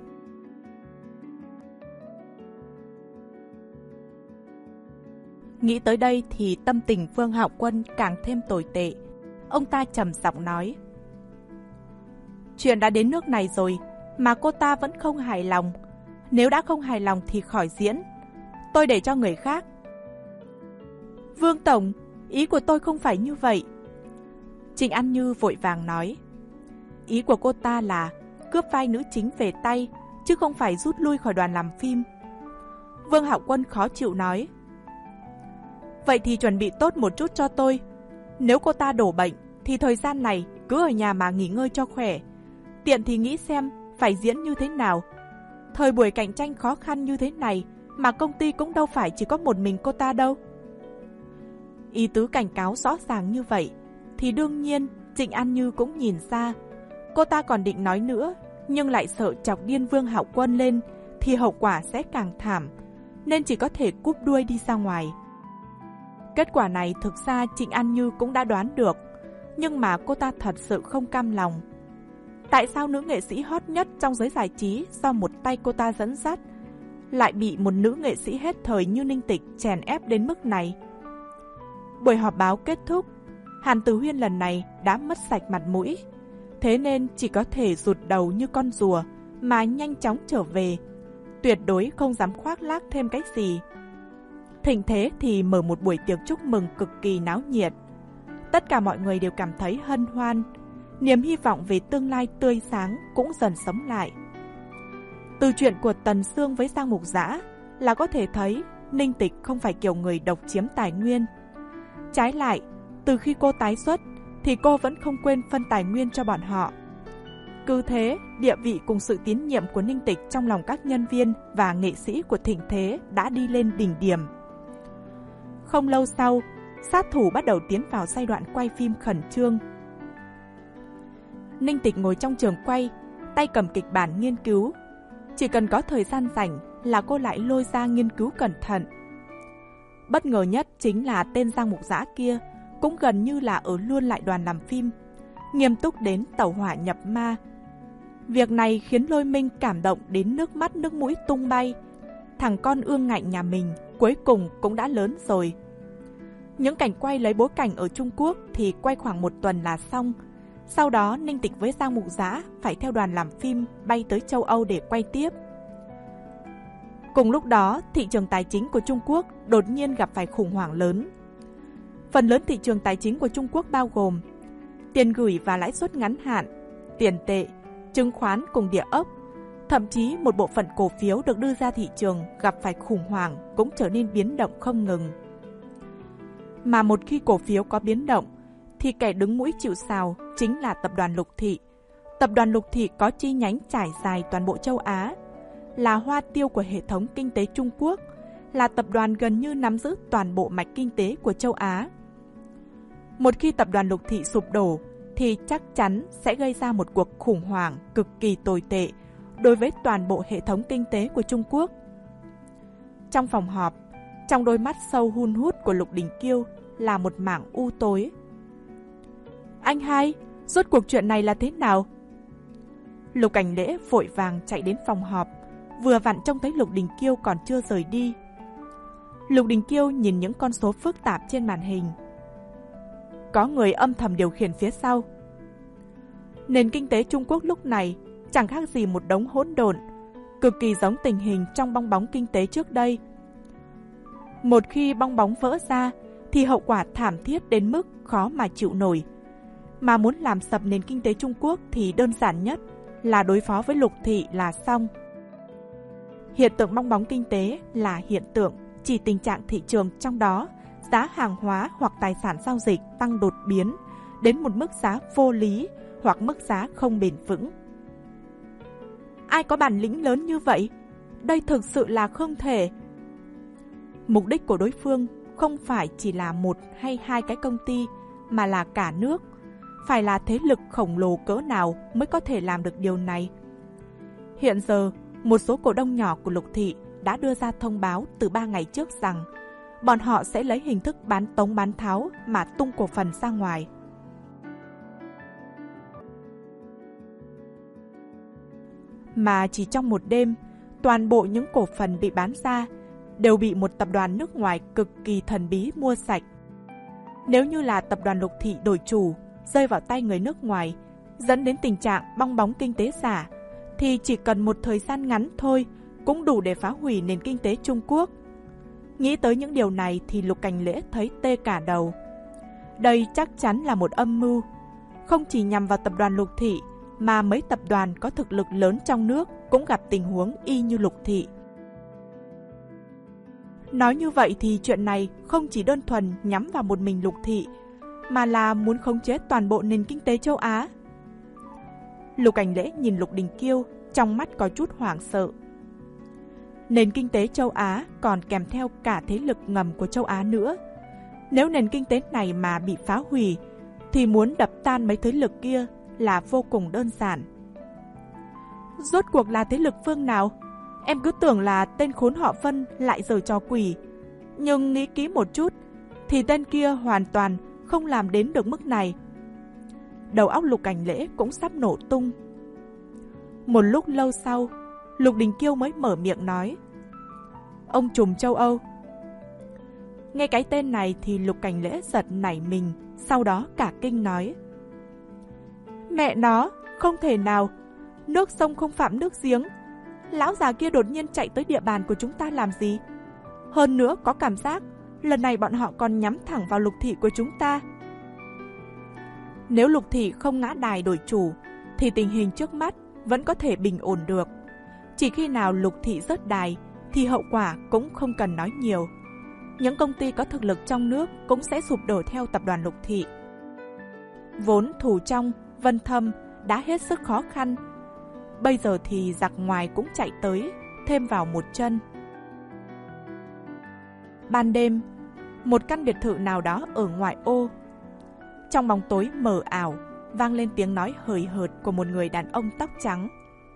Nghĩ tới đây thì tâm tình Vương Hạo Quân càng thêm tồi tệ. Ông ta trầm giọng nói. Chuyện đã đến nước này rồi mà cô ta vẫn không hài lòng. Nếu đã không hài lòng thì khỏi diễn. Tôi để cho người khác. Vương Tổng, ý của tôi không phải như vậy. Trịnh An Như vội vàng nói. Ý của cô ta là cướp vai nữ chính về tay, chứ không phải rút lui khỏi đoàn làm phim. Vương Hạo Quân khó chịu nói. Vậy thì chuẩn bị tốt một chút cho tôi. Nếu cô ta đổ bệnh thì thời gian này cứ ở nhà mà nghỉ ngơi cho khỏe. Tiện thì nghĩ xem phải diễn như thế nào. Thời buổi cạnh tranh khó khăn như thế này mà công ty cũng đâu phải chỉ có một mình cô ta đâu. Ý tứ cảnh cáo rõ ràng như vậy thì đương nhiên Trịnh An Như cũng nhìn ra. Cô ta còn định nói nữa, nhưng lại sợ chọc điên Vương Hạo Quân lên thì hậu quả sẽ càng thảm, nên chỉ có thể cúp đuôi đi ra ngoài. Kết quả này thực ra Trịnh An Như cũng đã đoán được, nhưng mà cô ta thật sự không cam lòng. Tại sao nữ nghệ sĩ hot nhất trong giới giải trí do một tay cô ta dẫn dắt lại bị một nữ nghệ sĩ hết thời như Ninh Tịch chèn ép đến mức này? Buổi họp báo kết thúc, Hàn Tử Huyên lần này đã mất sạch mặt mũi, thế nên chỉ có thể rụt đầu như con rùa mà nhanh chóng trở về, tuyệt đối không dám khoác lác thêm cái gì. Thịnh thế thì mở một buổi tiệc chúc mừng cực kỳ náo nhiệt. Tất cả mọi người đều cảm thấy hân hoan, niềm hy vọng về tương lai tươi sáng cũng dần sống lại. Từ chuyện của Tần Sương với Giang Mục Dã là có thể thấy Ninh Tịch không phải kiểu người độc chiếm tài nguyên. Trái lại, từ khi cô tái xuất thì cô vẫn không quên phân tài nguyên cho bọn họ. Cứ thế, địa vị cùng sự tín nhiệm của Ninh Tịch trong lòng các nhân viên và nghệ sĩ của thịnh thế đã đi lên đỉnh điểm. Không lâu sau, sát thủ bắt đầu tiến vào giai đoạn quay phim khẩn trương. Ninh Tịch ngồi trong trường quay, tay cầm kịch bản nghiên cứu. Chỉ cần có thời gian rảnh là cô lại lôi ra nghiên cứu cẩn thận. Bất ngờ nhất chính là tên Giang Mục Giã kia cũng gần như là ở luôn lại đoàn làm phim, nghiêm túc đến tẩu hỏa nhập ma. Việc này khiến Lôi Minh cảm động đến nước mắt nước mũi tung bay. Thằng con ương ngạnh nhà mình cuối cùng cũng đã lớn rồi. Những cảnh quay lấy bối cảnh ở Trung Quốc thì quay khoảng một tuần là xong. Sau đó Ninh Tịch với Giang Mục Giã phải theo đoàn làm phim bay tới châu Âu để quay tiếp. Cùng lúc đó, thị trường tài chính của Trung Quốc đột nhiên gặp phải khủng hoảng lớn. Phần lớn thị trường tài chính của Trung Quốc bao gồm tiền gửi và lãi suất ngắn hạn, tiền tệ, chứng khoán cùng địa ốc. Thậm chí một bộ phận cổ phiếu được đưa ra thị trường gặp phải khủng hoảng cũng trở nên biến động không ngừng. Mà một khi cổ phiếu có biến động, thì kẻ đứng mũi chịu sào chính là tập đoàn Lục Thị. Tập đoàn Lục Thị có chi nhánh trải dài toàn bộ châu Á, là hoa tiêu của hệ thống kinh tế Trung Quốc, là tập đoàn gần như nắm giữ toàn bộ mạch kinh tế của châu Á. Một khi tập đoàn Lục Thị sụp đổ, thì chắc chắn sẽ gây ra một cuộc khủng hoảng cực kỳ tồi tệ đối với toàn bộ hệ thống kinh tế của Trung Quốc. Trong phòng họp, trong đôi mắt sâu hun hút của Lục Đình Kiêu là một mảng u tối. Anh hai, rốt cuộc chuyện này là thế nào? Lục Cảnh Lễ vội vàng chạy đến phòng họp, vừa vặn trông thấy Lục Đình Kiêu còn chưa rời đi. Lục Đình Kiêu nhìn những con số phức tạp trên màn hình. Có người âm thầm điều khiển phía sau. Nền kinh tế Trung Quốc lúc này chẳng khác gì một đống hỗn độn, cực kỳ giống tình hình trong bong bóng kinh tế trước đây. Một khi bong bóng vỡ ra, thì hậu quả thảm thiết đến mức khó mà chịu nổi. Mà muốn làm sập nền kinh tế Trung Quốc thì đơn giản nhất là đối phó với Lục Thị là xong. Hiện tượng bong bóng kinh tế là hiện tượng chỉ tình trạng thị trường trong đó giá hàng hóa hoặc tài sản giao dịch tăng đột biến đến một mức giá vô lý hoặc mức giá không bền vững. Ai có bản lĩnh lớn như vậy? Đây thực sự là không thể. Mục đích của đối phương không phải chỉ là một hay hai cái công ty, mà là cả nước. Phải là thế lực khổng lồ cỡ nào mới có thể làm được điều này. Hiện giờ, một số cổ đông nhỏ của Lục Thị đã đưa ra thông báo từ ba ngày trước rằng bọn họ sẽ lấy hình thức bán tống bán tháo mà tung cổ phần ra ngoài. Mà chỉ trong một đêm, toàn bộ những cổ phần bị bán ra đều bị một tập đoàn nước ngoài cực kỳ thần bí mua sạch. Nếu như là tập đoàn Lục Thị đổi chủ, rơi vào tay người nước ngoài, dẫn đến tình trạng bong bóng kinh tế giả, thì chỉ cần một thời gian ngắn thôi cũng đủ để phá hủy nền kinh tế Trung Quốc. Nghĩ tới những điều này thì Lục Cảnh Lễ thấy tê cả đầu. Đây chắc chắn là một âm mưu, không chỉ nhằm vào tập đoàn Lục Thị, mà mấy tập đoàn có thực lực lớn trong nước cũng gặp tình huống y như Lục Thị. Nói như vậy thì chuyện này không chỉ đơn thuần nhắm vào một mình Lục Thị, mà là muốn khống chế toàn bộ nền kinh tế châu Á. Lục Cảnh Lễ nhìn Lục Đình Kiêu, trong mắt có chút hoảng sợ. Nền kinh tế châu Á còn kèm theo cả thế lực ngầm của châu Á nữa. Nếu nền kinh tế này mà bị phá hủy, thì muốn đập tan mấy thế lực kia là vô cùng đơn giản. Rốt cuộc là thế lực phương nào? Em cứ tưởng là tên khốn họ Vân lại giở trò quỷ. Nhưng nghĩ kỹ một chút, thì tên kia hoàn toàn không làm đến được mức này. Đầu óc Lục Cảnh Lễ cũng sắp nổ tung. Một lúc lâu sau, Lục Đình Kiêu mới mở miệng nói: Ông trùm châu Âu. Nghe cái tên này thì Lục Cảnh Lễ giật nảy mình, sau đó cả kinh nói: Mẹ nó, không thể nào, nước sông không phạm nước giếng. Lão già kia đột nhiên chạy tới địa bàn của chúng ta làm gì? Hơn nữa có cảm giác lần này bọn họ còn nhắm thẳng vào Lục Thị của chúng ta. Nếu Lục Thị không ngã đài đổi chủ, thì tình hình trước mắt vẫn có thể bình ổn được. Chỉ khi nào Lục Thị rớt đài, thì hậu quả cũng không cần nói nhiều. Những công ty có thực lực trong nước cũng sẽ sụp đổ theo tập đoàn Lục Thị. Vốn Thủ Trong, Vân Thâm đã hết sức khó khăn. Bây giờ thì giặc ngoài cũng chạy tới, thêm vào một chân. Ban đêm, một căn biệt thự nào đó ở ngoại ô. Trong bóng tối mờ ảo, vang lên tiếng nói hời hợt của một người đàn ông tóc trắng.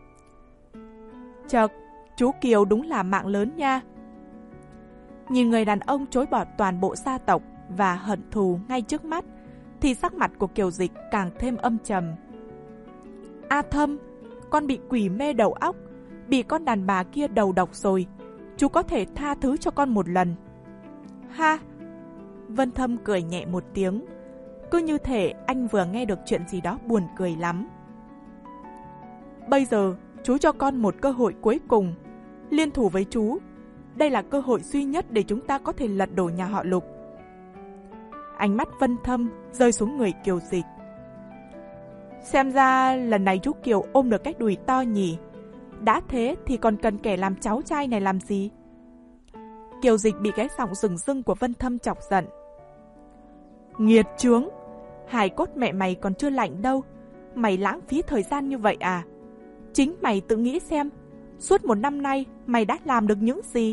Chợt, chú Kiều đúng là mạng lớn nha. Nhìn người đàn ông chối bỏ toàn bộ gia tộc và hận thù ngay trước mắt, thì sắc mặt của Kiều Dịch càng thêm âm trầm. A Thâm, con bị quỷ mê đầu óc, bị con đàn bà kia đầu độc rồi. Chú có thể tha thứ cho con một lần. Ha! Vân Thâm cười nhẹ một tiếng. Cứ như thể anh vừa nghe được chuyện gì đó buồn cười lắm. Bây giờ, chú cho con một cơ hội cuối cùng. Liên thủ với chú. Đây là cơ hội duy nhất để chúng ta có thể lật đổ nhà họ Lục. Ánh mắt Vân Thâm rơi xuống người Kiều Dịch. Xem ra lần này chú Kiều ôm được cái đùi to nhỉ. Đã thế thì còn cần kẻ làm cháu trai này làm gì? Kiều Dịch bị cái giọng rừng rưng của Vân Thâm chọc giận. Nghiệt chướng! Hài cốt mẹ mày còn chưa lạnh đâu. Mày lãng phí thời gian như vậy à? Chính mày tự nghĩ xem, suốt một năm nay mày đã làm được những gì?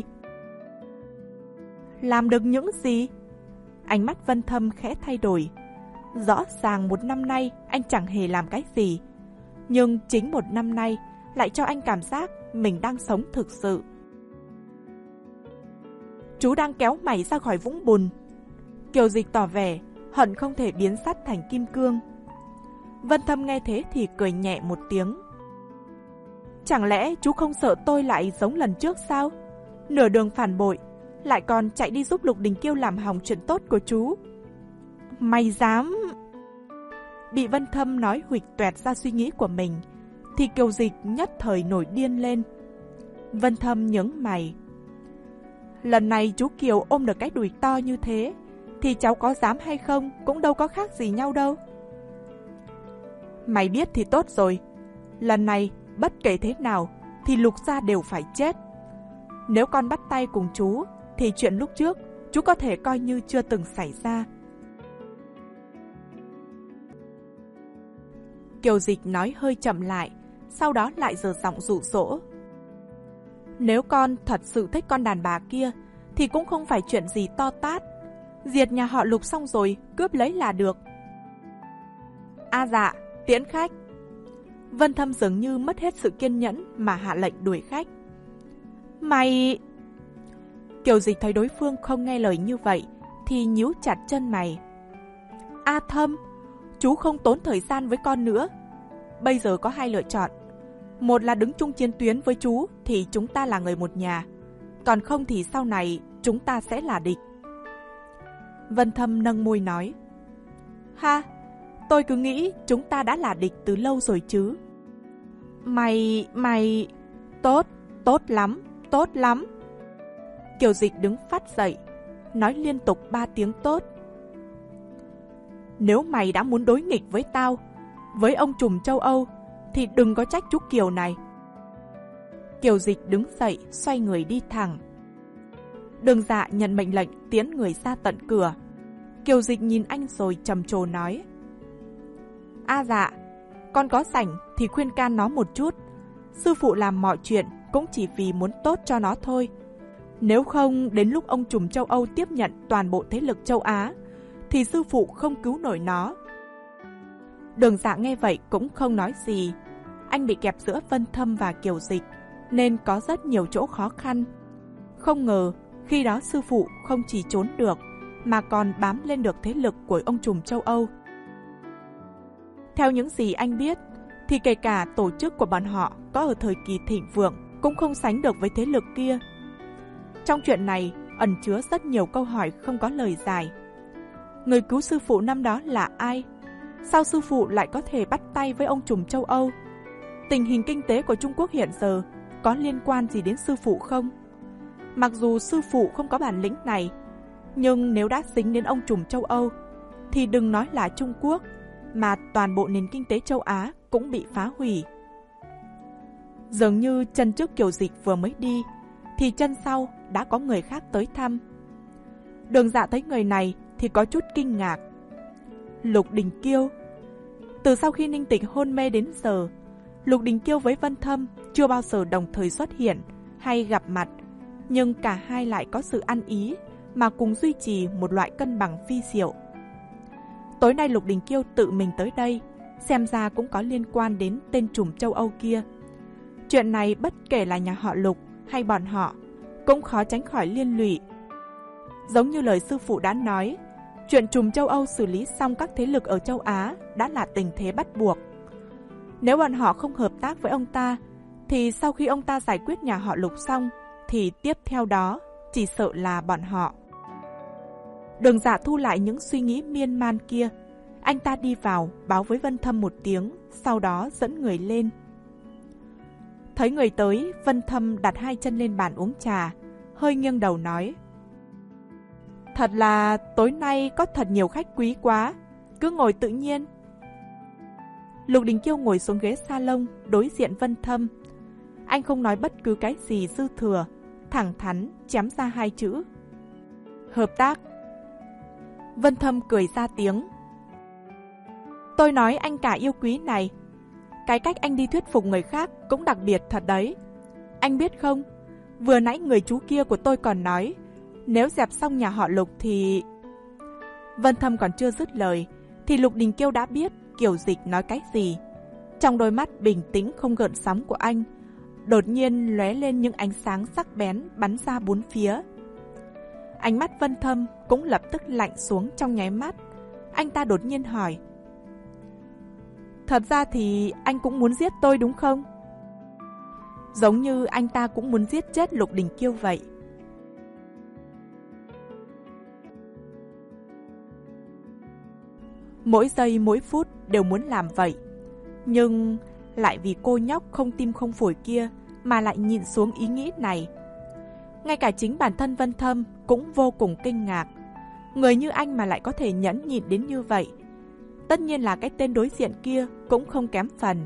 Làm được những gì? Ánh mắt Vân Thâm khẽ thay đổi. Rõ ràng một năm nay anh chẳng hề làm cái gì. Nhưng chính một năm nay lại cho anh cảm giác mình đang sống thực sự. Chú đang kéo mày ra khỏi vũng bùn. Kiều Dịch tỏ vẻ hận không thể biến sắt thành kim cương. Vân Thâm nghe thế thì cười nhẹ một tiếng. Chẳng lẽ chú không sợ tôi lại giống lần trước sao? Nửa đường phản bội, lại còn chạy đi giúp Lục Đình Kiêu làm hỏng chuyện tốt của chú. Mày dám... Bị Vân Thâm nói huỵch toẹt ra suy nghĩ của mình, thì Kiều Dịch nhất thời nổi điên lên. Vân Thâm nhướng mày. Lần này chú Kiều ôm được cái đùi to như thế, thì cháu có dám hay không cũng đâu có khác gì nhau đâu. Mày biết thì tốt rồi. Lần này, bất kể thế nào, thì Lục gia đều phải chết. Nếu con bắt tay cùng chú, thì chuyện lúc trước, chú có thể coi như chưa từng xảy ra. Kiều Dịch nói hơi chậm lại, sau đó lại giở giọng dụ dỗ. Nếu con thật sự thích con đàn bà kia, thì cũng không phải chuyện gì to tát. Diệt nhà họ Lục xong rồi, cướp lấy là được. A dạ, tiễn khách. Vân Thâm dường như mất hết sự kiên nhẫn mà hạ lệnh đuổi khách. Mày... Kiều Dịch thấy đối phương không nghe lời như vậy, thì nhíu chặt chân mày. A Thâm, chú không tốn thời gian với con nữa. Bây giờ có hai lựa chọn. Một là đứng chung chiến tuyến với chú thì chúng ta là người một nhà. Còn không thì sau này chúng ta sẽ là địch. Vân Thâm nâng môi nói. Ha, tôi cứ nghĩ chúng ta đã là địch từ lâu rồi chứ. Mày, mày... Tốt, tốt lắm, tốt lắm. Kiều Dịch đứng phát dậy, nói liên tục ba tiếng tốt. Nếu mày đã muốn đối nghịch với tao, với ông trùm châu Âu, thì đừng có trách chú Kiều này. Kiều Dịch đứng dậy, xoay người đi thẳng. Đường Dạ nhận mệnh lệnh tiến người ra tận cửa. Kiều Dịch nhìn anh rồi trầm trồ nói. A Dạ, con có rảnh thì khuyên can nó một chút. Sư phụ làm mọi chuyện cũng chỉ vì muốn tốt cho nó thôi. Nếu không đến lúc ông trùm châu Âu tiếp nhận toàn bộ thế lực châu Á, thì sư phụ không cứu nổi nó. Đường Dạ nghe vậy cũng không nói gì. Anh bị kẹp giữa Vân Thâm và Kiều Dịch, nên có rất nhiều chỗ khó khăn. Không ngờ, khi đó sư phụ không chỉ trốn được, mà còn bám lên được thế lực của ông trùm châu Âu. Theo những gì anh biết, thì kể cả tổ chức của bọn họ có ở thời kỳ thịnh vượng cũng không sánh được với thế lực kia. Trong chuyện này, ẩn chứa rất nhiều câu hỏi không có lời giải. Người cứu sư phụ năm đó là ai? Sao sư phụ lại có thể bắt tay với ông trùm châu Âu? Tình hình kinh tế của Trung Quốc hiện giờ có liên quan gì đến sư phụ không? Mặc dù sư phụ không có bản lĩnh này, nhưng nếu đã dính đến ông trùm châu Âu, thì đừng nói là Trung Quốc, mà toàn bộ nền kinh tế châu Á cũng bị phá hủy. Dường như chân trước Kiều Dịch vừa mới đi, thì chân sau đã có người khác tới thăm. Đường Dạ thấy người này thì có chút kinh ngạc. Lục Đình Kiêu. Từ sau khi Ninh Tịch hôn mê đến giờ, Lục Đình Kiêu với Vân Thâm chưa bao giờ đồng thời xuất hiện hay gặp mặt, nhưng cả hai lại có sự ăn ý mà cùng duy trì một loại cân bằng phi diệu. Tối nay Lục Đình Kiêu tự mình tới đây, xem ra cũng có liên quan đến tên trùm châu Âu kia. Chuyện này bất kể là nhà họ Lục hay bọn họ, cũng khó tránh khỏi liên lụy. Giống như lời sư phụ đã nói, chuyện trùm châu Âu xử lý xong các thế lực ở châu Á đã là tình thế bắt buộc. Nếu bọn họ không hợp tác với ông ta, thì sau khi ông ta giải quyết nhà họ Lục xong, thì tiếp theo đó chỉ sợ là bọn họ. Đường Dạ thu lại những suy nghĩ miên man kia. Anh ta đi vào, báo với Vân Thâm một tiếng, sau đó dẫn người lên. Thấy người tới, Vân Thâm đặt hai chân lên bàn uống trà, hơi nghiêng đầu nói: Thật là tối nay có thật nhiều khách quý quá, cứ ngồi tự nhiên. Lục Đình Kiêu ngồi xuống ghế salon đối diện Vân Thâm. Anh không nói bất cứ cái gì dư thừa, thẳng thắn chém ra hai chữ: hợp tác. Vân Thâm cười ra tiếng: Tôi nói anh cả yêu quý này, cái cách anh đi thuyết phục người khác cũng đặc biệt thật đấy. Anh biết không, vừa nãy người chú kia của tôi còn nói, nếu dẹp xong nhà họ Lục thì... Vân Thâm còn chưa dứt lời, thì Lục Đình Kiêu đã biết Kiều Dịch nói cái gì. Trong đôi mắt bình tĩnh không gợn sóng của anh, đột nhiên lóe lên những ánh sáng sắc bén bắn ra bốn phía. Ánh mắt Vân Thâm cũng lập tức lạnh xuống trong nháy mắt. Anh ta đột nhiên hỏi: Thật ra thì anh cũng muốn giết tôi đúng không? Giống như anh ta cũng muốn giết chết Lục Đình Kiêu vậy. Mỗi giây mỗi phút đều muốn làm vậy, nhưng lại vì cô nhóc không tim không phổi kia mà lại nhịn xuống ý nghĩ này. Ngay cả chính bản thân Vân Thâm cũng vô cùng kinh ngạc. Người như anh mà lại có thể nhẫn nhịn đến như vậy. Tất nhiên là cái tên đối diện kia cũng không kém phần.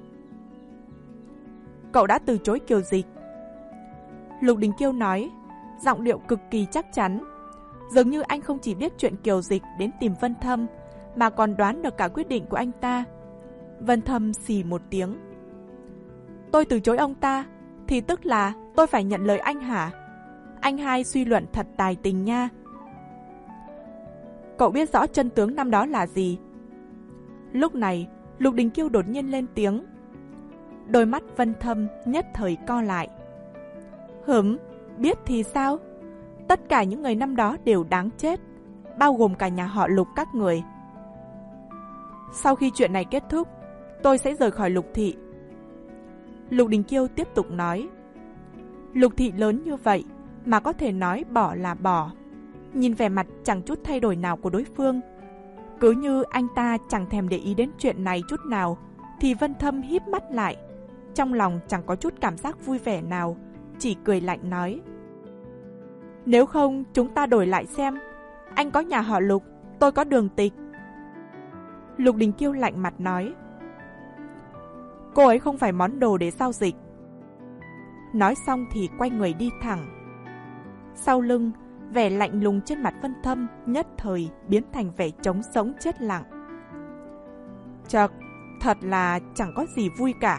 Cậu đã từ chối Kiều Dịch. Lục Đình Kiêu nói, giọng điệu cực kỳ chắc chắn. Dường như anh không chỉ biết chuyện Kiều Dịch đến tìm Vân Thâm, mà còn đoán được cả quyết định của anh ta. Vân Thâm xì một tiếng. Tôi từ chối ông ta, thì tức là tôi phải nhận lời anh hả? Anh hai suy luận thật tài tình nha. Cậu biết rõ chân tướng năm đó là gì? Lúc này, Lục Đình Kiêu đột nhiên lên tiếng. Đôi mắt Vân Thâm nhất thời co lại. Hửm, biết thì sao? Tất cả những người năm đó đều đáng chết, bao gồm cả nhà họ Lục các người. Sau khi chuyện này kết thúc, tôi sẽ rời khỏi Lục thị. Lục Đình Kiêu tiếp tục nói. Lục thị lớn như vậy mà có thể nói bỏ là bỏ. Nhìn vẻ mặt chẳng chút thay đổi nào của đối phương, cứ như anh ta chẳng thèm để ý đến chuyện này chút nào, thì Vân Thâm híp mắt lại, trong lòng chẳng có chút cảm giác vui vẻ nào, chỉ cười lạnh nói. Nếu không chúng ta đổi lại xem, anh có nhà họ Lục, tôi có Đường Tịch. Lục Đình Kiêu lạnh mặt nói. Cô ấy không phải món đồ để giao dịch. Nói xong thì quay người đi thẳng. Sau lưng, vẻ lạnh lùng trên mặt Vân Thâm nhất thời biến thành vẻ trống sống chết lặng. Chật, thật là chẳng có gì vui cả.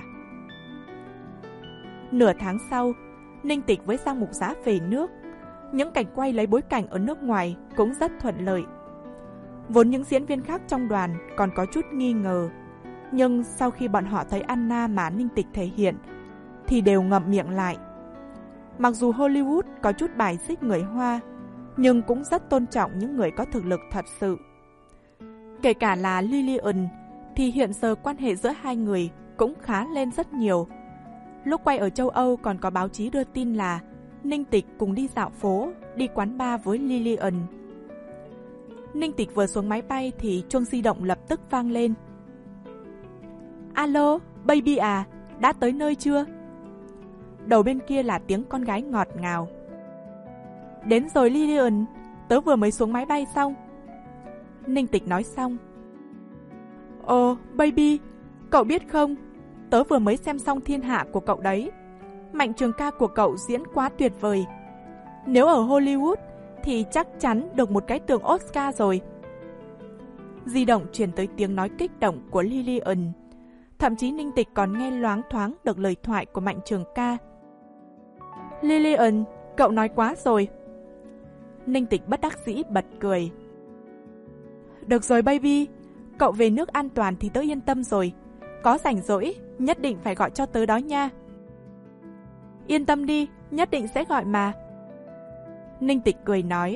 Nửa tháng sau, Ninh Tịch với Giang Mục Giã về nước. Những cảnh quay lấy bối cảnh ở nước ngoài cũng rất thuận lợi. Vốn những diễn viên khác trong đoàn còn có chút nghi ngờ, nhưng sau khi bọn họ thấy Anna mà Ninh Tịch thể hiện thì đều ngậm miệng lại. Mặc dù Hollywood có chút bài xích người Hoa, nhưng cũng rất tôn trọng những người có thực lực thật sự. Kể cả là Lillian thì hiện giờ quan hệ giữa hai người cũng khá lên rất nhiều. Lúc quay ở châu Âu còn có báo chí đưa tin là Ninh Tịch cùng đi dạo phố, đi quán bar với Lillian. Ninh Tịch vừa xuống máy bay thì chuông di động lập tức vang lên. Alo, baby à, đã tới nơi chưa? Đầu bên kia là tiếng con gái ngọt ngào. Đến rồi Lillian, tớ vừa mới xuống máy bay xong. Ninh Tịch nói xong. Ồ, baby, cậu biết không, tớ vừa mới xem xong Thiên Hạ của cậu đấy. Mạnh Trường Ca của cậu diễn quá tuyệt vời. Nếu ở Hollywood thì chắc chắn được một cái tường Oscar rồi. Di động truyền tới tiếng nói kích động của Lillian. Thậm chí Ninh Tịch còn nghe loáng thoáng được lời thoại của Mạnh Trường ca. Lillian, cậu nói quá rồi. Ninh Tịch bất đắc dĩ bật cười. Được rồi baby, cậu về nước an toàn thì tớ yên tâm rồi. Có rảnh rỗi, nhất định phải gọi cho tớ đó nha. Yên tâm đi, nhất định sẽ gọi mà. Ninh Tịch cười nói.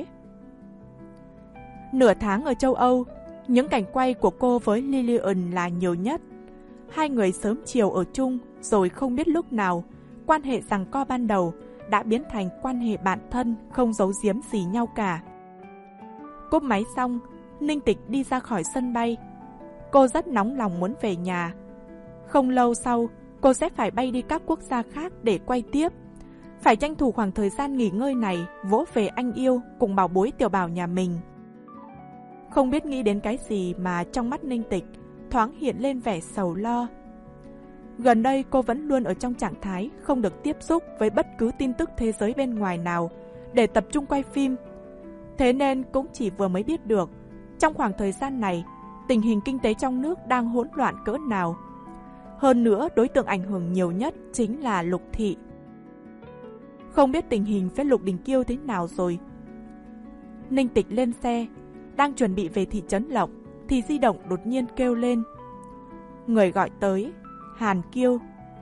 Nửa tháng ở châu Âu, những cảnh quay của cô với Lillian là nhiều nhất. Hai người sớm chiều ở chung, rồi không biết lúc nào, quan hệ giằng co ban đầu đã biến thành quan hệ bạn thân, không giấu giếm gì nhau cả. Cúp máy xong, Ninh Tịch đi ra khỏi sân bay. Cô rất nóng lòng muốn về nhà. Không lâu sau, cô sẽ phải bay đi các quốc gia khác để quay tiếp. Phải tranh thủ khoảng thời gian nghỉ ngơi này, vỗ về anh yêu cùng bảo bối Tiểu Bảo nhà mình. Không biết nghĩ đến cái gì mà trong mắt Ninh Tịch thoáng hiện lên vẻ sầu lo. Gần đây cô vẫn luôn ở trong trạng thái không được tiếp xúc với bất cứ tin tức thế giới bên ngoài nào để tập trung quay phim. Thế nên cũng chỉ vừa mới biết được, trong khoảng thời gian này, tình hình kinh tế trong nước đang hỗn loạn cỡ nào. Hơn nữa, đối tượng ảnh hưởng nhiều nhất chính là Lục Thị. Không biết tình hình với Lục Đình Kiêu thế nào rồi. Ninh Tịch lên xe, đang chuẩn bị về thị trấn Lộc, thì di động đột nhiên kêu lên. Người gọi tới, Hàn Kiêu.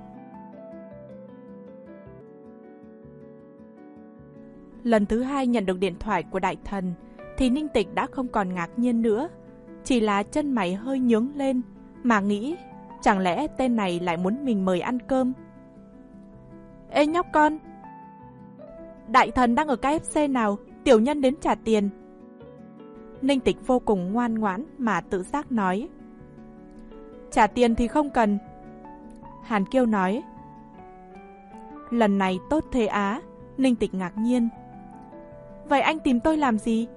Lần thứ hai nhận được điện thoại của Đại Thần, thì Ninh Tịch đã không còn ngạc nhiên nữa. Chỉ là chân mày hơi nhướng lên, mà nghĩ, chẳng lẽ tên này lại muốn mình mời ăn cơm. Ê nhóc con! Đại Thần đang ở ca ép xê nào, tiểu nhân đến trả tiền. Ninh Tịch vô cùng ngoan ngoãn mà tự giác nói. Trả tiền thì không cần. Hàn Kiêu nói. Lần này tốt thế á. Ninh Tịch ngạc nhiên. Vậy anh tìm tôi làm gì?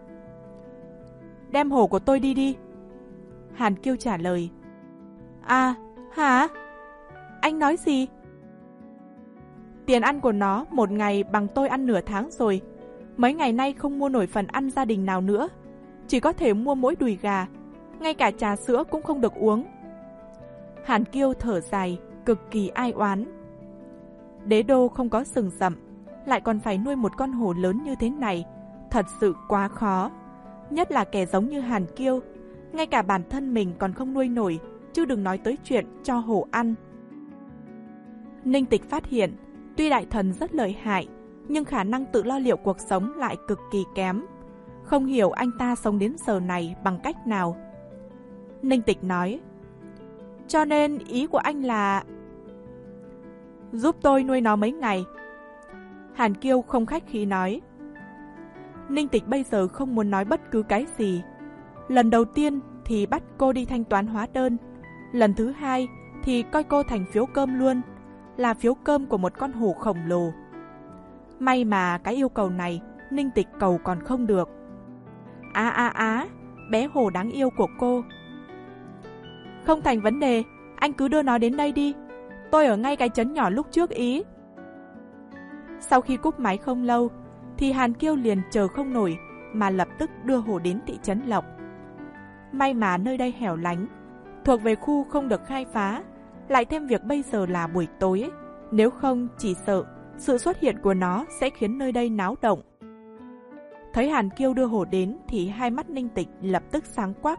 Đem hổ của tôi đi đi. Hàn Kiêu trả lời. À, hả? Anh nói gì? Tiền ăn của nó một ngày bằng tôi ăn nửa tháng rồi. Mấy ngày nay không mua nổi phần ăn gia đình nào nữa. Chỉ có thể mua mỗi đùi gà. Ngay cả trà sữa cũng không được uống. Hàn Kiêu thở dài, cực kỳ ai oán. Đế đô không có rừng rậm, lại còn phải nuôi một con hổ lớn như thế này, thật sự quá khó. Nhất là kẻ giống như Hàn Kiêu, ngay cả bản thân mình còn không nuôi nổi, chứ đừng nói tới chuyện cho hổ ăn. Ninh Tịch phát hiện, tuy Đại Thần rất lợi hại, nhưng khả năng tự lo liệu cuộc sống lại cực kỳ kém. Không hiểu anh ta sống đến giờ này bằng cách nào. Ninh Tịch nói. Cho nên ý của anh là... Giúp tôi nuôi nó mấy ngày. Hàn Kiêu không khách khí nói. Ninh Tịch bây giờ không muốn nói bất cứ cái gì. Lần đầu tiên thì bắt cô đi thanh toán hóa đơn. Lần thứ hai thì coi cô thành phiếu cơm luôn. Là phiếu cơm của một con hổ khổng lồ. May mà cái yêu cầu này Ninh Tịch cầu còn không được. Á á á, bé hổ đáng yêu của cô. Không thành vấn đề, anh cứ đưa nó đến đây đi. Tôi ở ngay cái trấn nhỏ lúc trước ý. Sau khi cúp máy không lâu, thì Hàn Kiêu liền chờ không nổi mà lập tức đưa hổ đến thị trấn Lộc. May mà nơi đây hẻo lánh, thuộc về khu không được khai phá, lại thêm việc bây giờ là buổi tối, nếu không chỉ sợ sự xuất hiện của nó sẽ khiến nơi đây náo động. Thấy Hàn Kiêu đưa hổ đến thì hai mắt Ninh Tịch lập tức sáng quắc.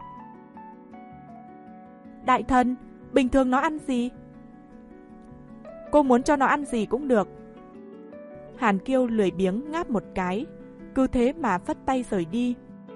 Đại Thần, bình thường nó ăn gì? Cô muốn cho nó ăn gì cũng được. Hàn Kiêu lười biếng ngáp một cái, cứ thế mà phất tay rời đi.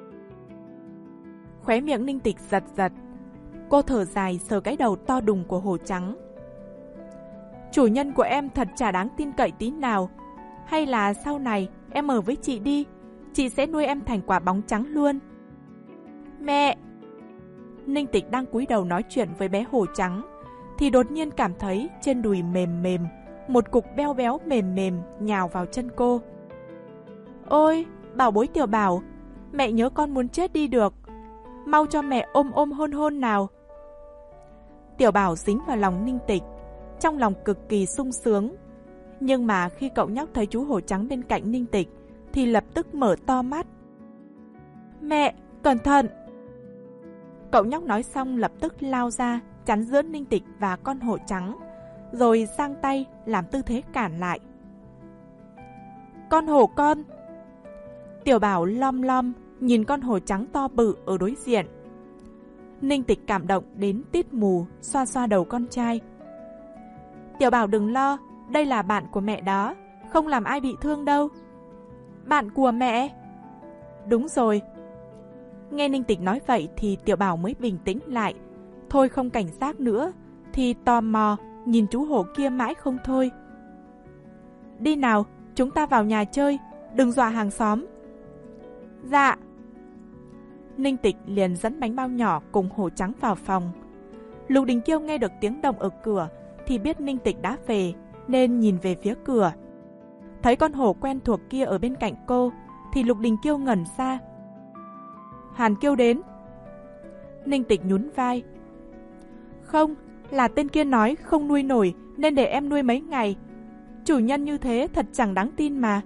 Khóe miệng Ninh Tịch giật giật. Cô thở dài sờ cái đầu to đùng của hổ trắng. Chủ nhân của em thật chả đáng tin cậy tí nào. Hay là sau này em ở với chị đi, chị sẽ nuôi em thành quả bóng trắng luôn. Mẹ! Ninh Tịch đang cúi đầu nói chuyện với bé hổ trắng, thì đột nhiên cảm thấy trên đùi mềm mềm, một cục béo béo mềm mềm nhào vào chân cô. Ôi, bảo bối Tiểu Bảo, mẹ nhớ con muốn chết đi được. Mau cho mẹ ôm ôm hôn hôn nào. Tiểu Bảo dính vào lòng Ninh Tịch, trong lòng cực kỳ sung sướng. Nhưng mà khi cậu nhóc thấy chú hổ trắng bên cạnh Ninh Tịch, thì lập tức mở to mắt. Mẹ, cẩn thận! Cậu nhóc nói xong lập tức lao ra, chắn giữa Ninh Tịch và con hổ trắng, rồi giang tay làm tư thế cản lại. Con hổ con! Tiểu Bảo lom lom nhìn con hổ trắng to bự ở đối diện. Ninh Tịch cảm động đến tít mù, xoa xoa đầu con trai. Tiểu Bảo đừng lo, đây là bạn của mẹ đó, không làm ai bị thương đâu. Bạn của mẹ? Đúng rồi. Nghe Ninh Tịch nói vậy thì Tiểu Bảo mới bình tĩnh lại. Thôi không cảnh giác nữa, thì tò mò nhìn chú hổ kia mãi không thôi. Đi nào, chúng ta vào nhà chơi, đừng dọa hàng xóm. Dạ. Ninh Tịch liền dẫn bánh bao nhỏ cùng hổ trắng vào phòng. Lục Đình Kiêu nghe được tiếng động ở cửa thì biết Ninh Tịch đã về, nên nhìn về phía cửa. Thấy con hổ quen thuộc kia ở bên cạnh cô thì Lục Đình Kiêu ngẩn ra. Hàn Kiêu đến. Ninh Tịch nhún vai. Không, là tên kia nói không nuôi nổi nên để em nuôi mấy ngày. Chủ nhân như thế thật chẳng đáng tin mà.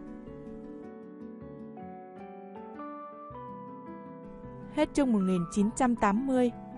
Hết chương một nghìn chín trăm tám mươi.